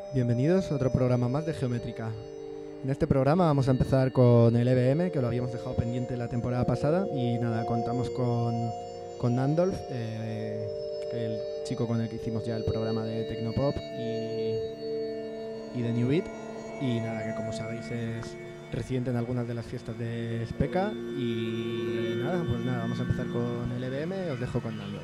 Bienvenidos a otro programa más de Geométrica. En este programa vamos a empezar con el EBM, que lo habíamos dejado pendiente la temporada pasada, y nada, contamos con Nandolf, el chico con el que hicimos ya el programa de Tecnopop y de New Beat, y nada, que como sabéis es residente en algunas de las fiestas de Speca, y nada, pues nada, vamos a empezar con el EBM, os dejo con Nandolf.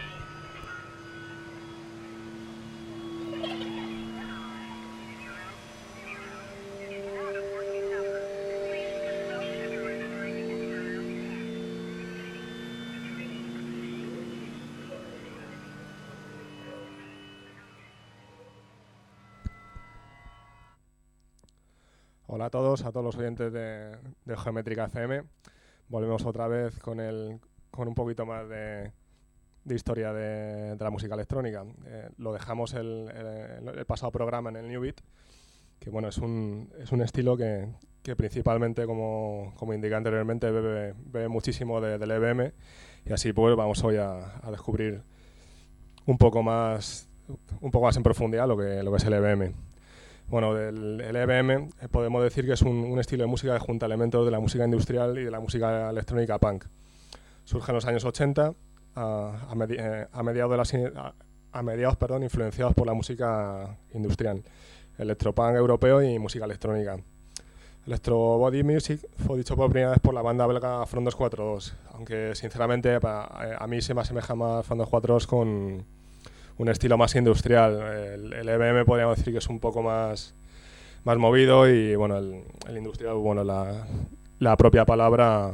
Hola a todos los oyentes de Geométrica FM. Volvemos otra vez con un poquito más de historia de la música electrónica. Lo dejamos el pasado programa en el New Beat, que bueno, es un estilo que principalmente, como indiqué anteriormente, bebe muchísimo del EBM, y así pues vamos hoy a descubrir un poco más en profundidad lo que es el EBM. Bueno, el EBM podemos decir que es un estilo de música que junta elementos de la música industrial y de la música electrónica punk. Surge en los años 80, a mediados, influenciados por la música industrial, electropunk europeo y música electrónica. Electro Body Music fue dicho por primera vez por la banda belga Front 242, aunque sinceramente a mí se me asemeja más Front 242 con un estilo más industrial. El EBM podríamos decir que es un poco más movido, y bueno, el industrial, bueno, la propia palabra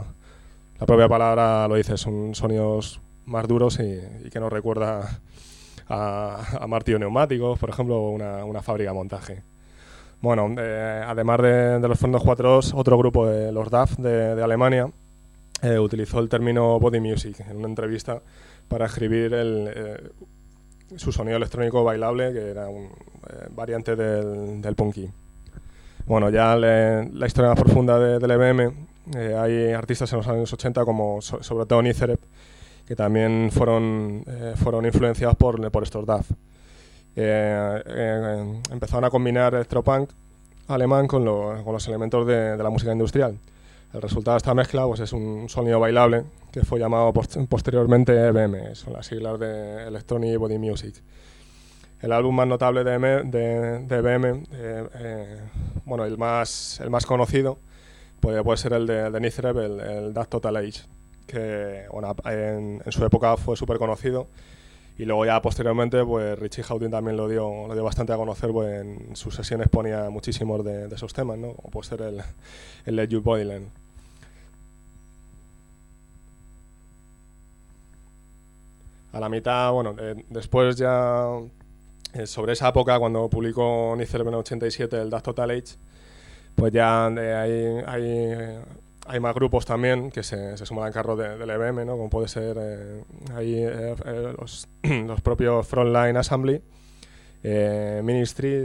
lo dice, son sonidos más duros y que nos recuerda a martillo neumáticos, por ejemplo, o una fábrica de montaje. Bueno, además de los Front 242, otro grupo de los DAF de Alemania utilizó el término Body Music en una entrevista para escribir su sonido electrónico bailable, que era un variante del punky. Bueno, ya la historia más profunda del EBM, hay artistas en los años 80 como sobre todo Nizerep, que también fueron influenciados por estos DAF. Empezaron a combinar electropunk alemán con los elementos de la música industrial. El resultado de esta mezcla pues, es un sonido bailable que fue llamado posteriormente EBM, son las siglas de Electronic Body Music. El álbum más notable de EBM, bueno, el más conocido, puede ser el de Nizerep, el Dark Total Age, que bueno, en su época fue súper conocido, y luego ya posteriormente pues Richie Hawtin también lo dio bastante a conocer, pues en sus sesiones ponía muchísimos de esos temas, ¿no? Como puede ser el Let You Boyland. A la mitad, bueno, después ya, sobre esa época, cuando publicó Nizerep en 87 el Dark Total Age, pues ya hay más grupos también que se suman al carro del EBM, ¿no? Como puede ser los propios Frontline Assembly, Ministry,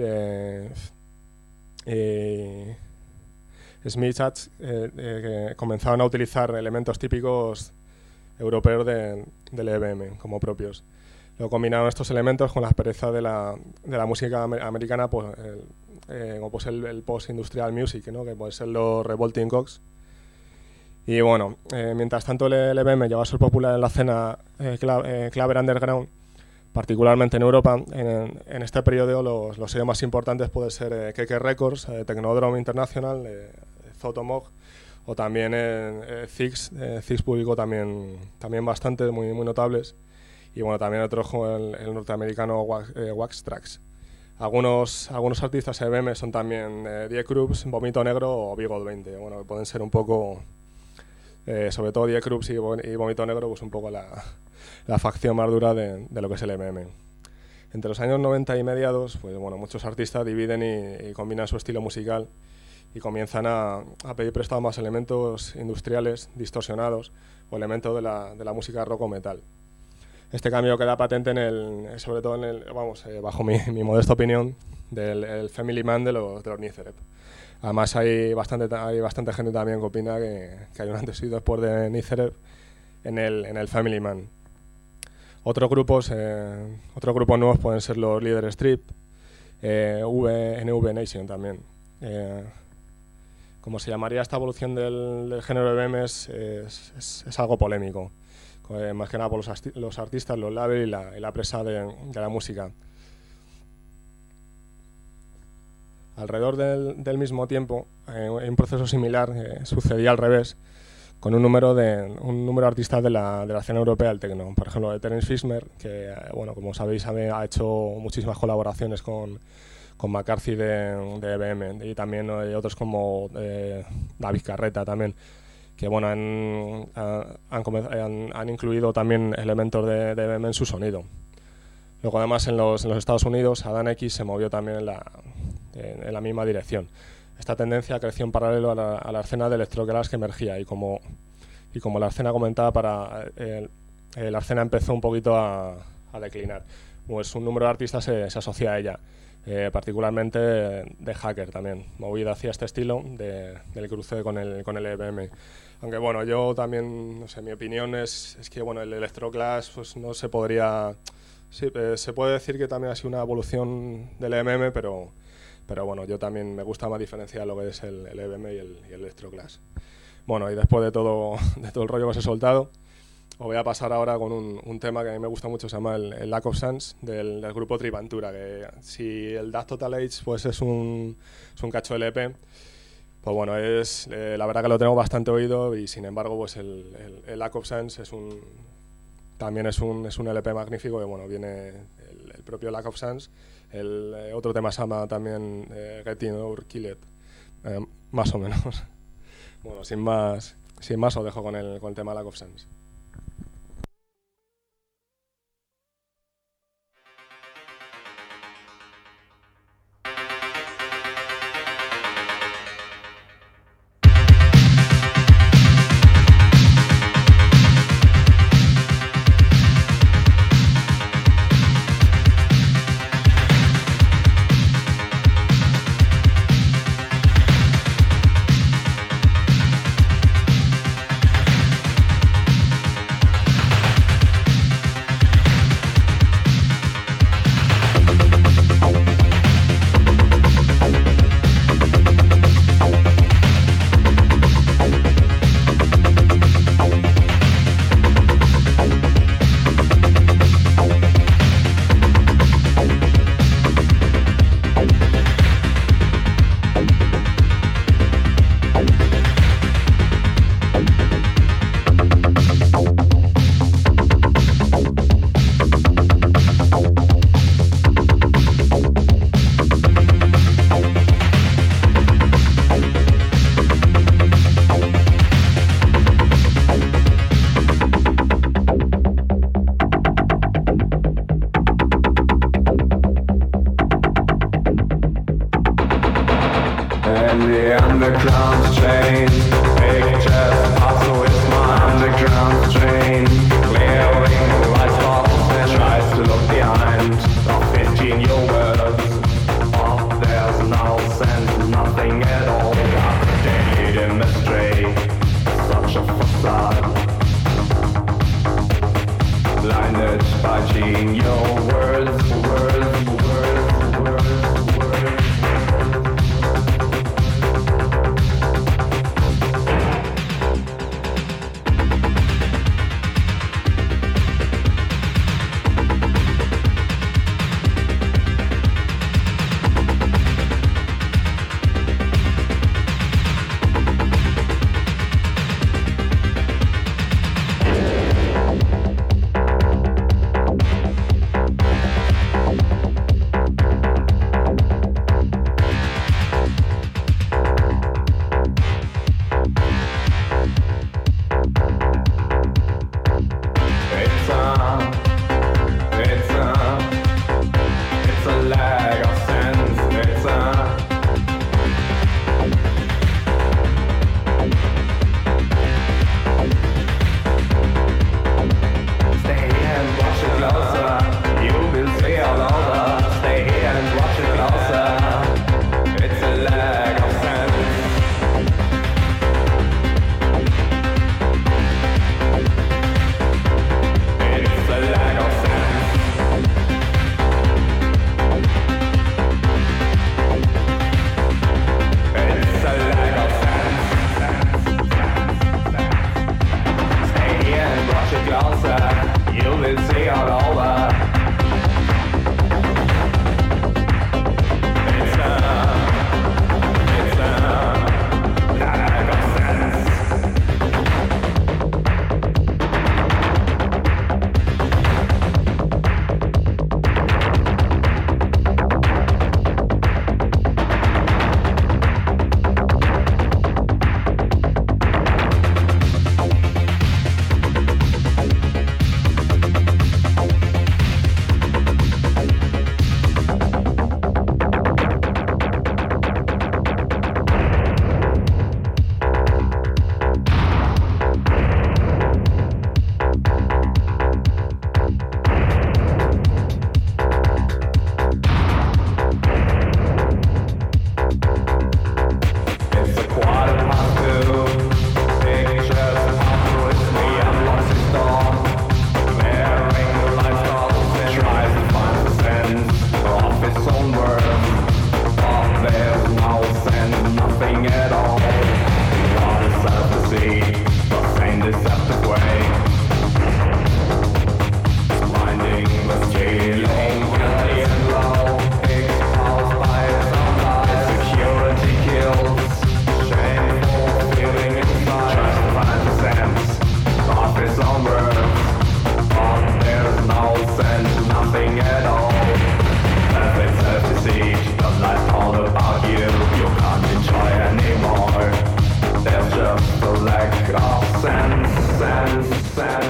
Smiths, que comenzaron a utilizar elementos típicos europeos del EBM como propios. Luego combinaron estos elementos con la aspereza de la música americana, pues, como pues el post-industrial music, ¿no? Que puede ser los Revolting Cocks. Y bueno, mientras tanto el EBM llegó a ser popular en la escena clave underground, particularmente en Europa. En este periodo los sellos más importantes pueden ser KK Records, Technodrome International, Zotomog, o también Zix. Zix publicó también bastantes muy notables, y bueno, también otros como el norteamericano Wax Trax. Algunos artistas EBM son también Die Krupps, Vómito Negro o Bigot 20, bueno, que pueden ser un poco, sobre todo Die Krupps y Vómito Negro, pues un poco la facción más dura de lo que es el EBM. Entre los años 90 y mediados, pues bueno, muchos artistas dividen y combinan su estilo musical y comienzan a pedir prestado más elementos industriales distorsionados o elementos de la música rock o metal. Este cambio queda patente sobre todo bajo mi modesta opinión, del Family Man de los Nizerep. Además hay bastante gente también que opina que hay un antes y después de Nizerep en el Family Man. Otros grupos nuevos pueden ser los Leader Strip, NV Nation también. Como se llamaría esta evolución del género de EBM es algo polémico, más que nada por los artistas, los labels y la presa de la música. Alrededor del mismo tiempo, un proceso similar sucedía al revés, con un número de artistas de la escena europea del techno. Por ejemplo, de Terence Fismer, que bueno, como sabéis ha hecho muchísimas colaboraciones con McCarthy de EBM, y también otros como David Carreta también, que bueno, han incluido también elementos de EBM en su sonido. Luego además en los Estados Unidos Adam X se movió también en la misma dirección. Esta tendencia creció en paralelo a la escena de electroclash que emergía, y como la escena comentada la escena empezó un poquito a declinar. Pues un número de artistas se asocia a ella, particularmente de Hacker también, movido hacia este estilo del cruce con el EBM. Aunque bueno, yo también, no sé, mi opinión es que bueno, el electroclash pues no se podría... Sí, se puede decir que también ha sido una evolución del EBM, pero bueno, yo también me gusta más diferenciar lo que es el EBM y el electroclash. Bueno, y después de todo el rollo que os he soltado, os voy a pasar ahora con un tema que a mí me gusta mucho, se llama el Lack of Sense del grupo Triventura, que si el Dark Total Age pues es un cacho LP, pues bueno, la verdad que lo tengo bastante oído, y sin embargo pues el Lack of Sense también es un LP magnífico, que bueno, viene el propio Lack of Sense. El otro tema se llama también Getting or Killed, más o menos. Bueno, sin más os dejo con el tema Lack of Sense.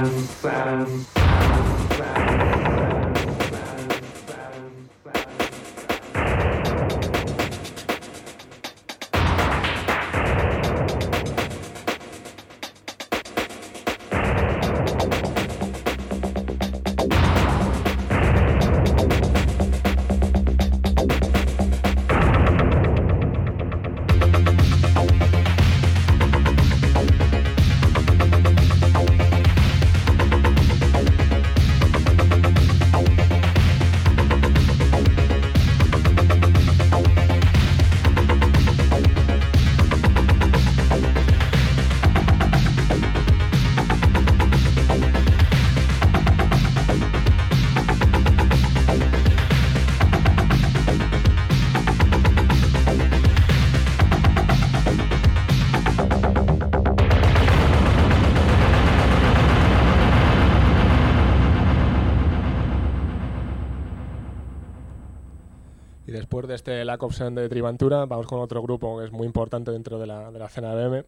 Y después de este Lack of Sound de Triventura, vamos con otro grupo que es muy importante dentro de la escena EBM.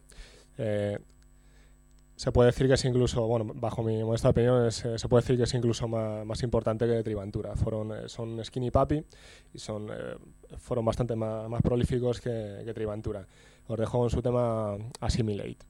Se puede decir que es incluso, bueno, bajo mi modesta opinión, se puede decir que es incluso más importante que Triventura. Son Skinny Puppy y fueron bastante más prolíficos que Triventura. Os dejo con su tema Assimilate.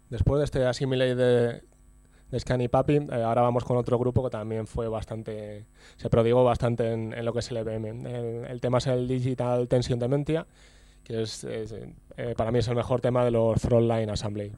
Después de este Assimilate de Scan y Papi, ahora vamos con otro grupo que también se prodigó bastante en lo que es el EBM. El tema es el Digital Tension Dementia, que para mí es el mejor tema de los Frontline Assembly.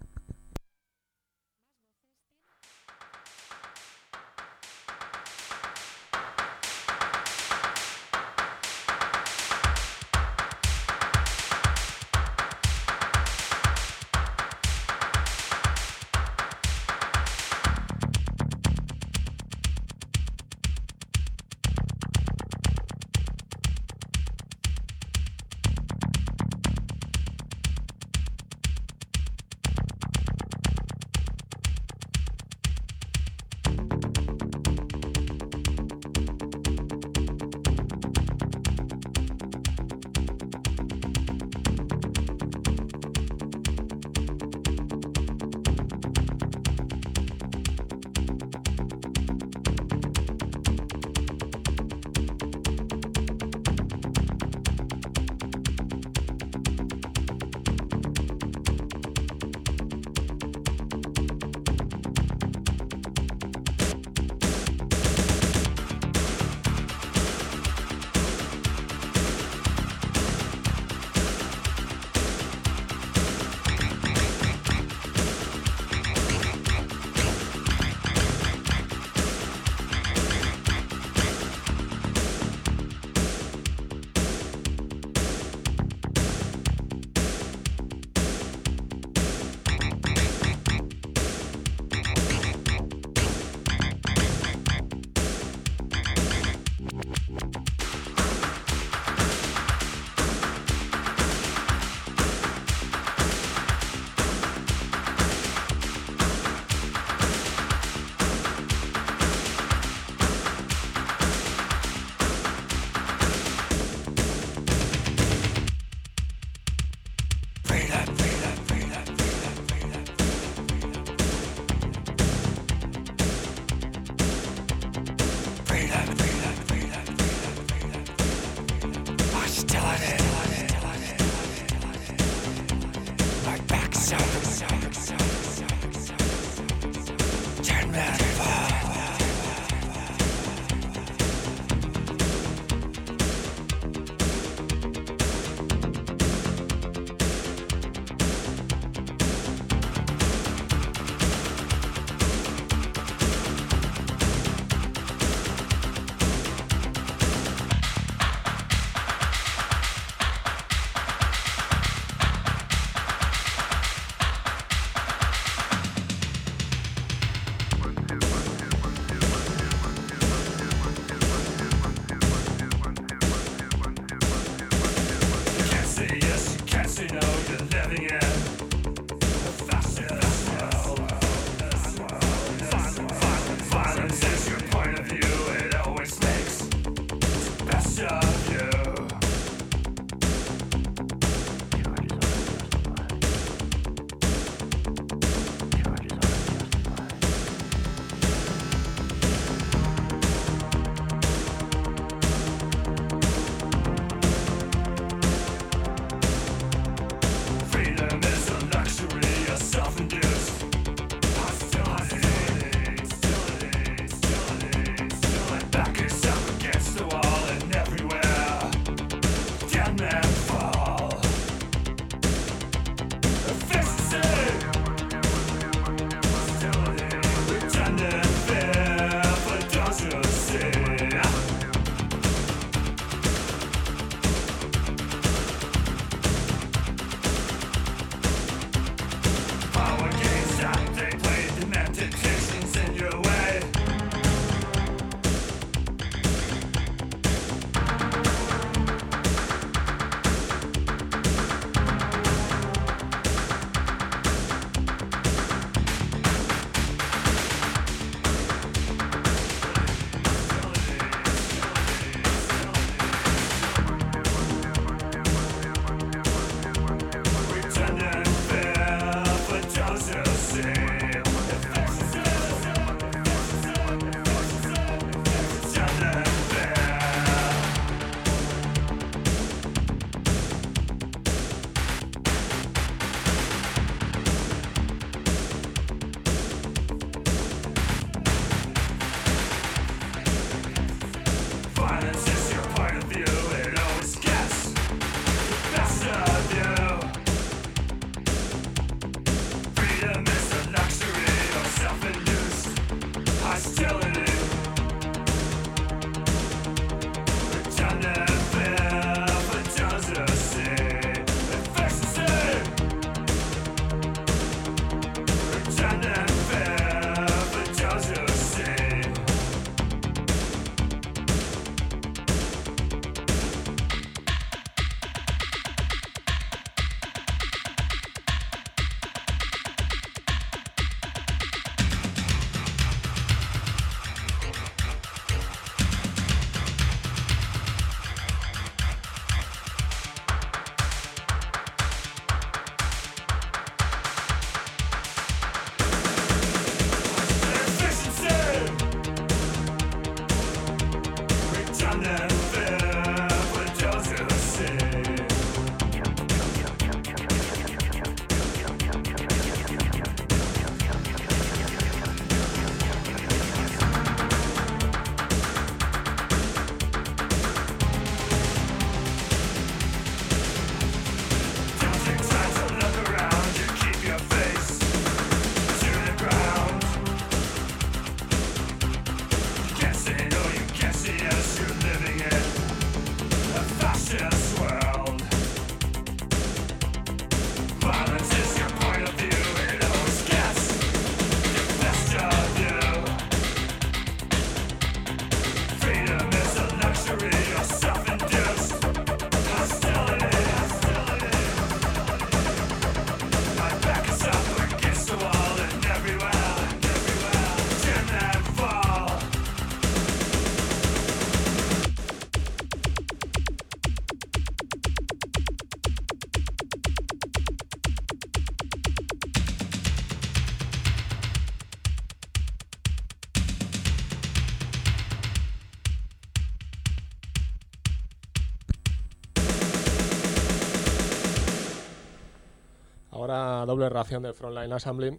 Ahora doble ración de Frontline Assembly.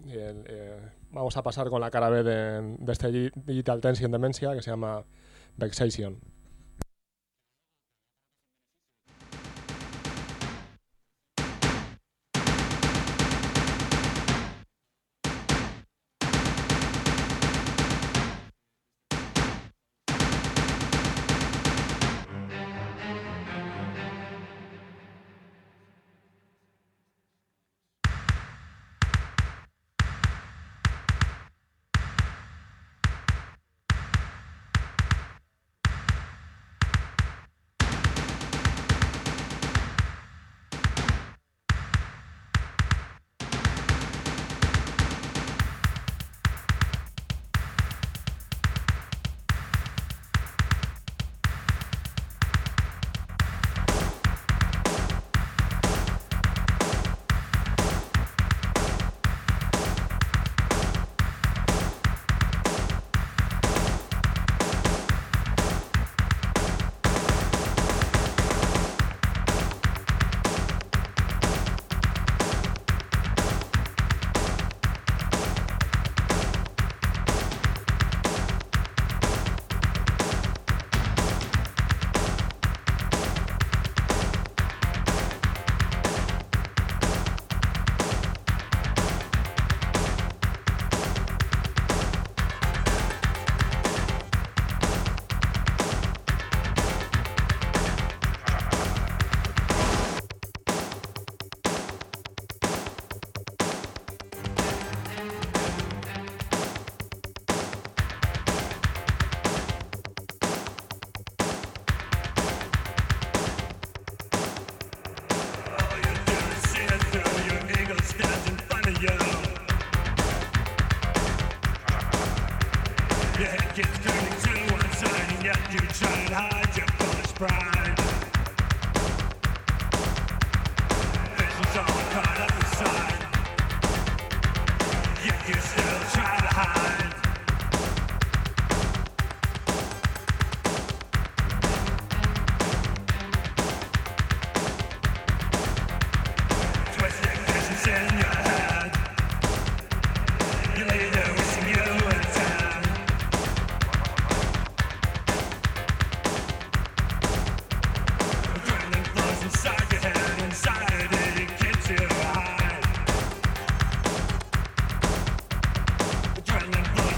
Vamos a pasar con la cara B de este Digital Tension Dementia, que se llama Vexation. Adrenaline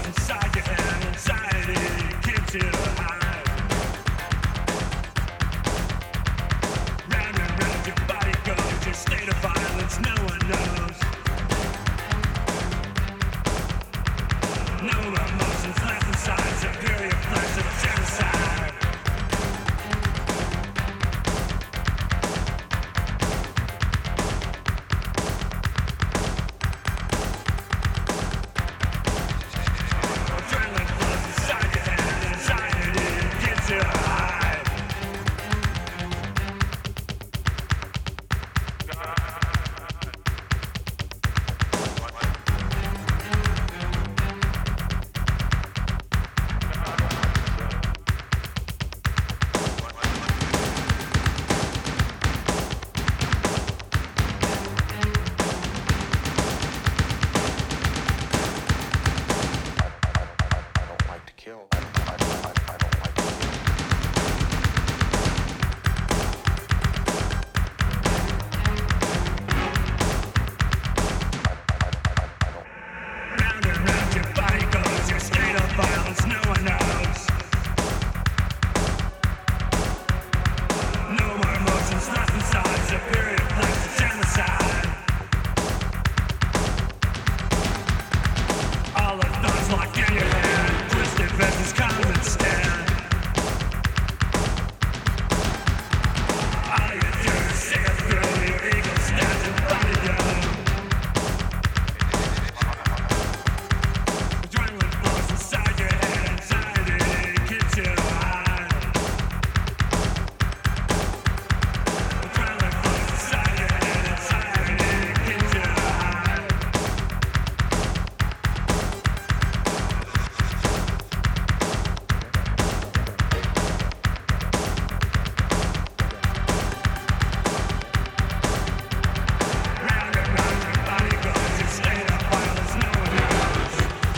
kill. I don't like Round and round your body goes, your state of violence no one knows. No more emotions left inside, it's a period of plastic genocide. All the thoughts locked in your head, twisted visions come and stand. All you do is see it through, your ego stands in front of you. Adrenaline flows inside your head, anxiety keeps you high. Adrenaline flows inside your head, anxiety keeps you high. Round and round your body goes, your state of violence no one knows.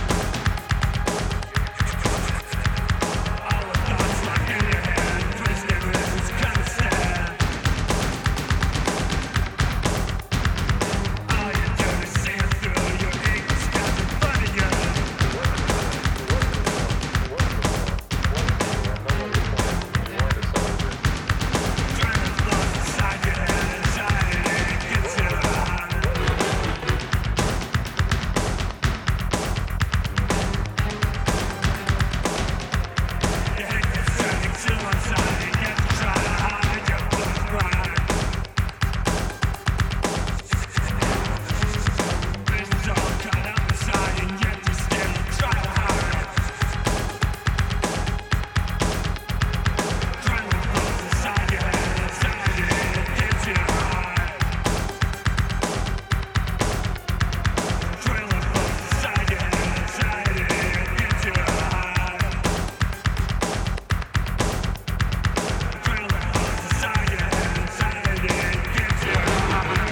All the thoughts locked in your head, twisted visions come and stand. All you do is see it through, your ego stands in front of you. Adrenaline flows inside your head, anxiety gets you high. You hate this turning to one side, and yet you try to hide your blood pride. Visions all cut up inside, and yet you still try to hide. Adrenaline flows inside your head, anxiety gets you high. Adrenaline flows inside your head, anxiety gets you high. Adrenaline flows inside your head, anxiety gets you high.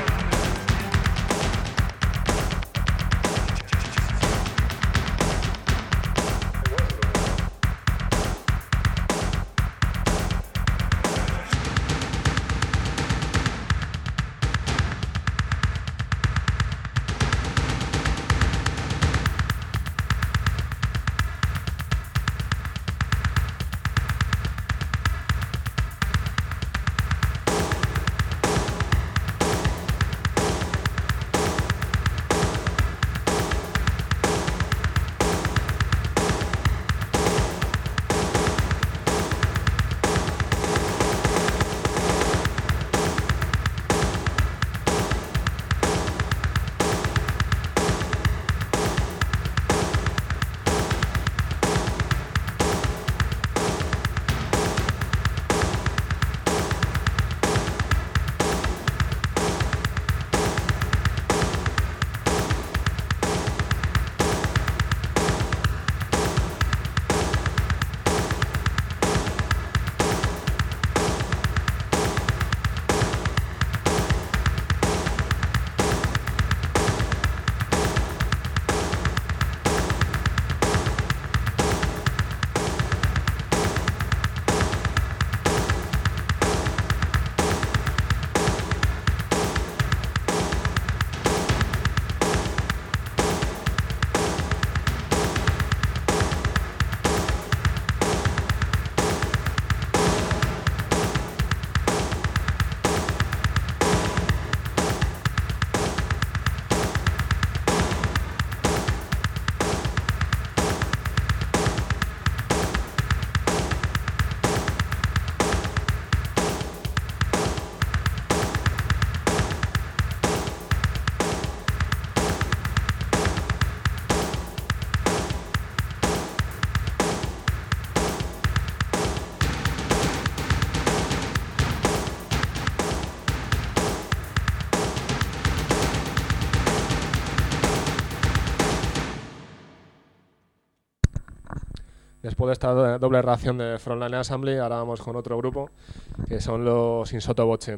Después de esta doble reacción de Frontline Assembly, ahora vamos con otro grupo, que son los In Sotto Voce.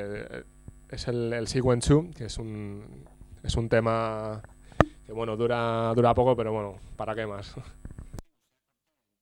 Es el Sequence 2, que es un tema que bueno, dura poco, pero bueno, ¿para qué más?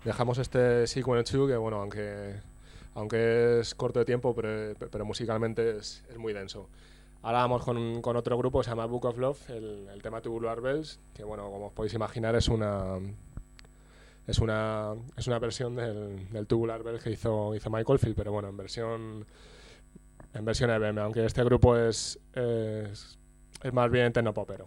dejamos este Sequence 2 que, bueno, aunque es corto de tiempo, pero musicalmente es muy denso. Ahora vamos con otro grupo que se llama Book of Love, el tema Tubular Bells, que, bueno, como os podéis imaginar es una versión del Tubular Bells que hizo Michael Field, pero bueno, en versión EBM, aunque este grupo es más bien tecnopopero.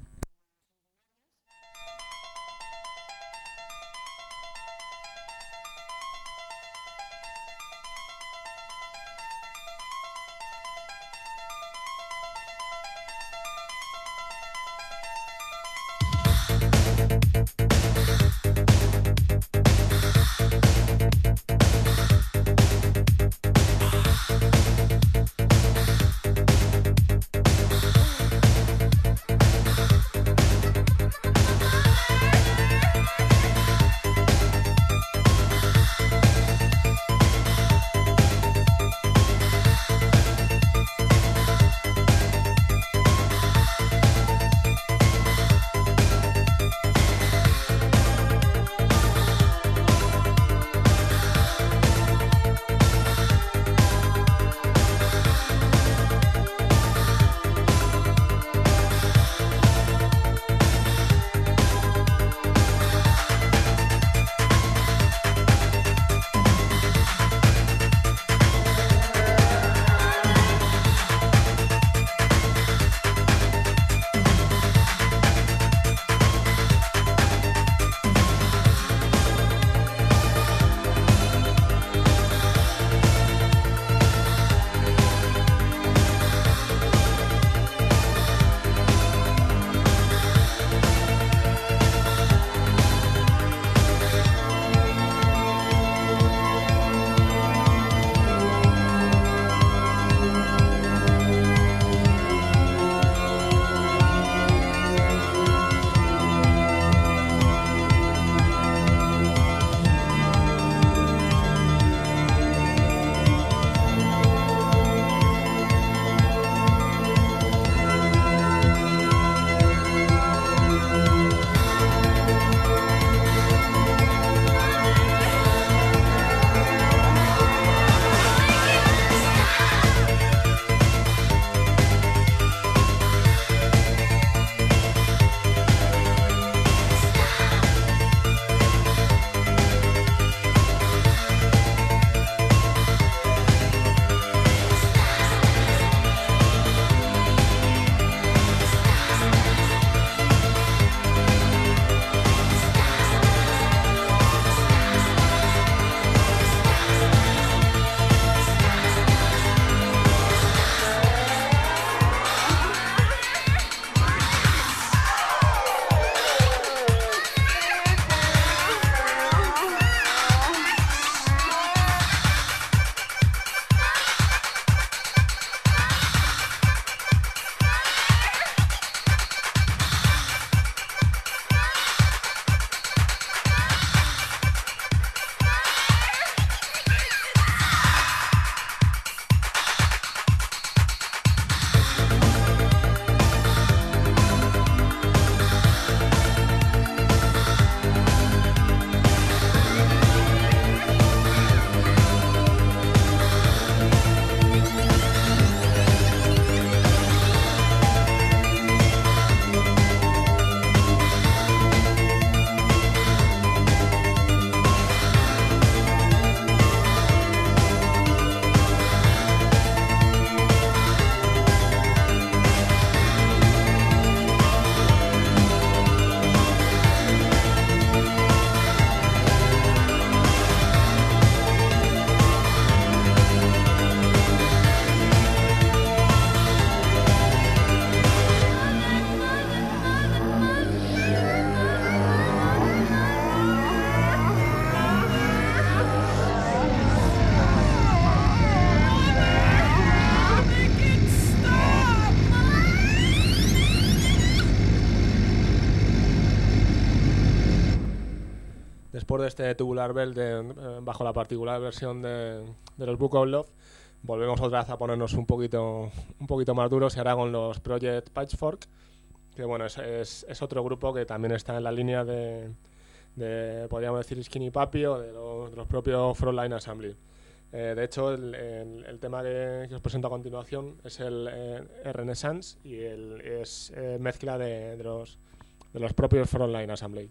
Después de este Tubular Bell bajo la particular versión de los Book of Love, volvemos otra vez a ponernos un poquito más duros, y ahora con los Project Pitchfork, que bueno, es otro grupo que también está en la línea de podríamos decir, Skinny Puppy o de los propios Frontline Assembly. De hecho, el tema que os presento a continuación es el Renaissance y es mezcla de los propios Frontline Assembly.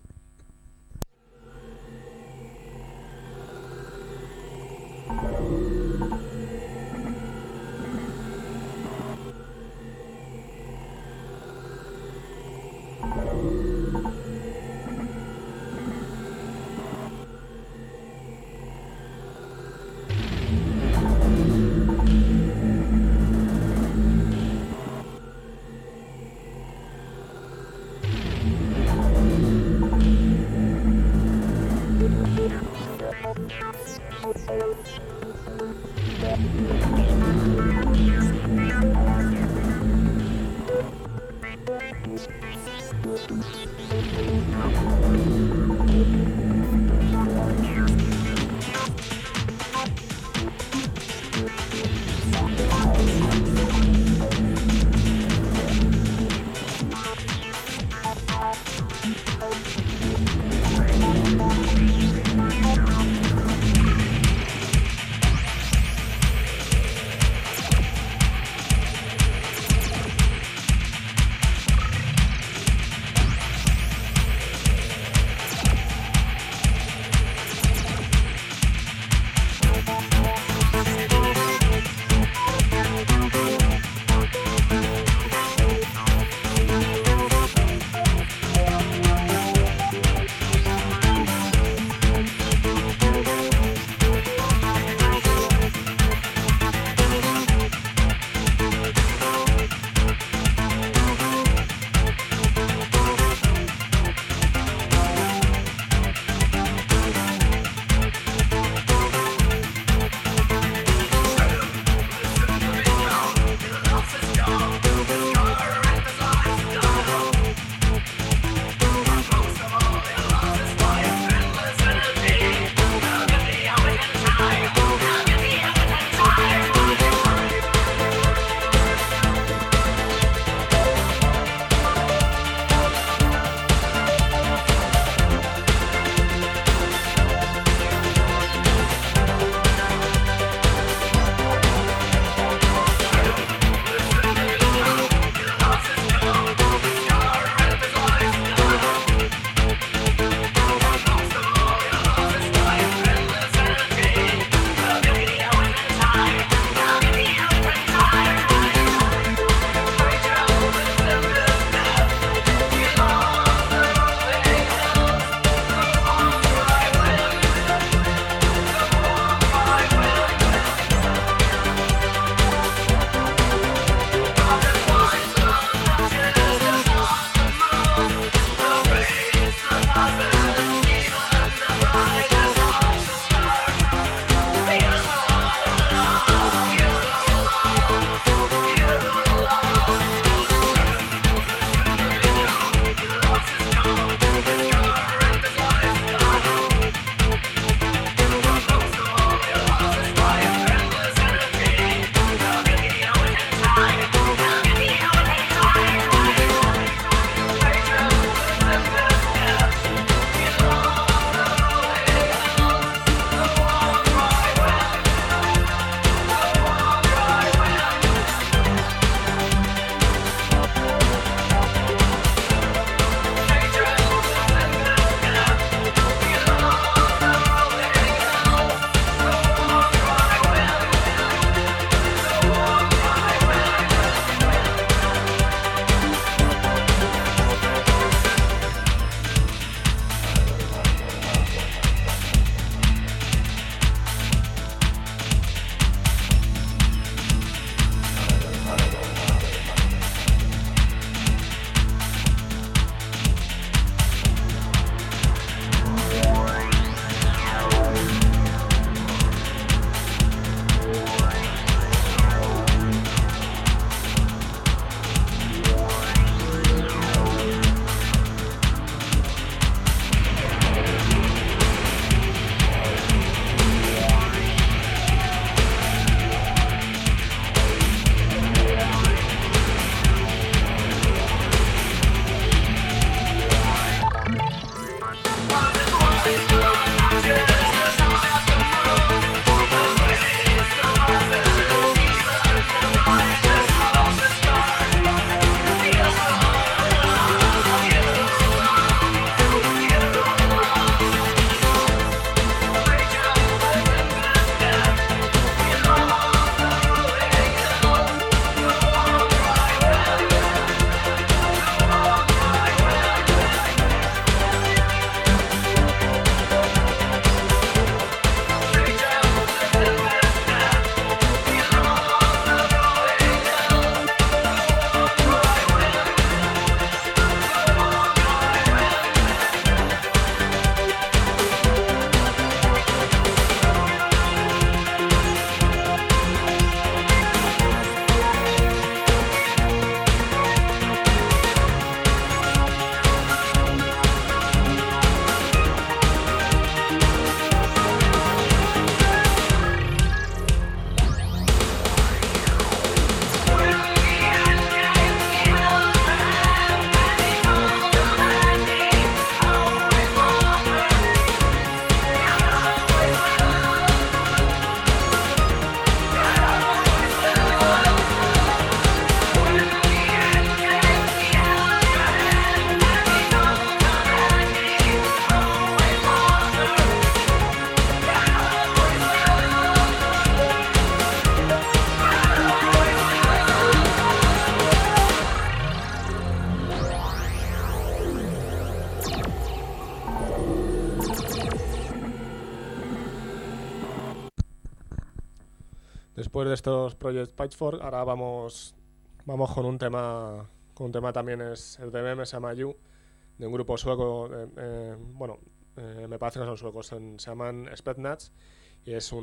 Después de estos Project Pitchfork, ahora vamos con un tema también es el de BM, se llama You, de un grupo sueco, me parece que son suecos, se llaman Spetsnaz, y es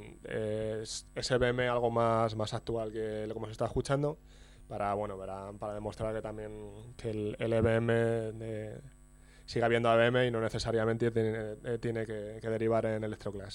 BM algo más actual que lo que hemos estado escuchando, para demostrar que también que el EBM sigue habiendo ABM y no necesariamente tiene que derivar en Electroclash.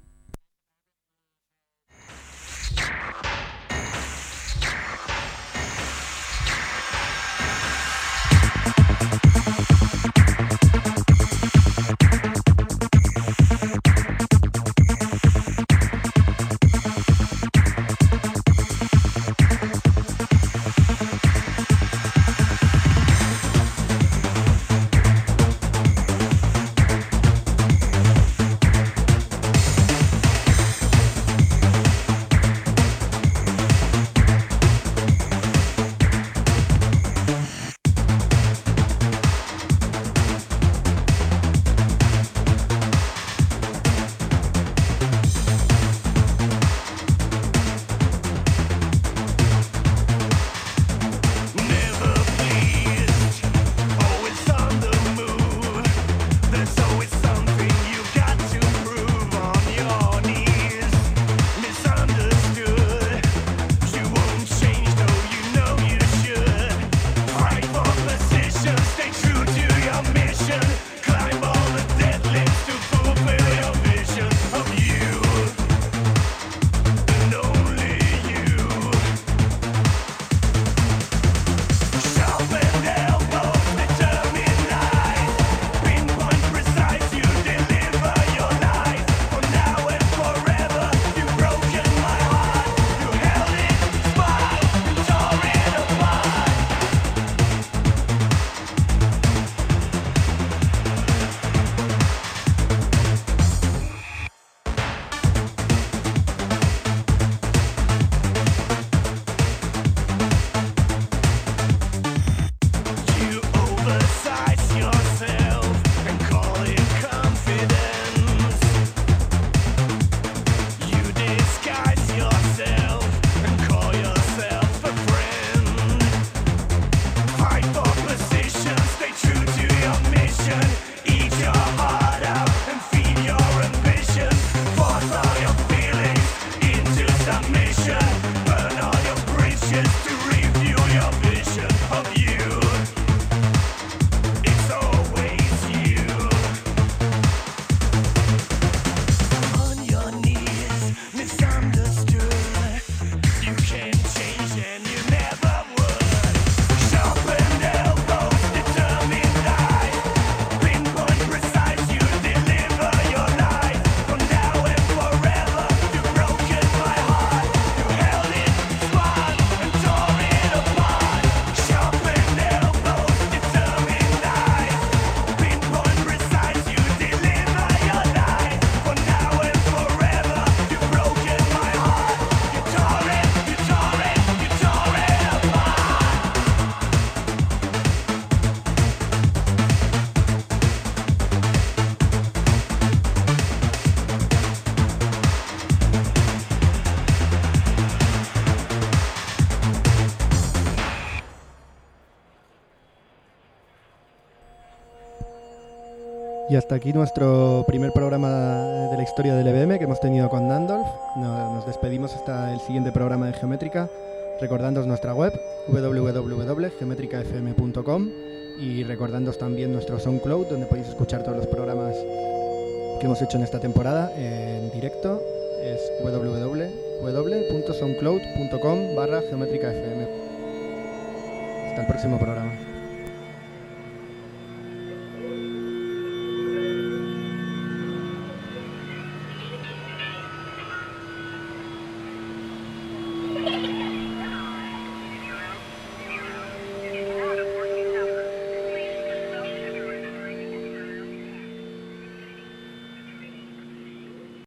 Y hasta aquí nuestro primer programa de la historia del EBM que hemos tenido con Nandolf. Nos despedimos hasta el siguiente programa de Geométrica, recordándoos nuestra web www.geometricafm.com y recordándoos también nuestro SoundCloud, donde podéis escuchar todos los programas que hemos hecho en esta temporada en directo. Es www.soundcloud.com/geométricafm. Hasta el próximo programa.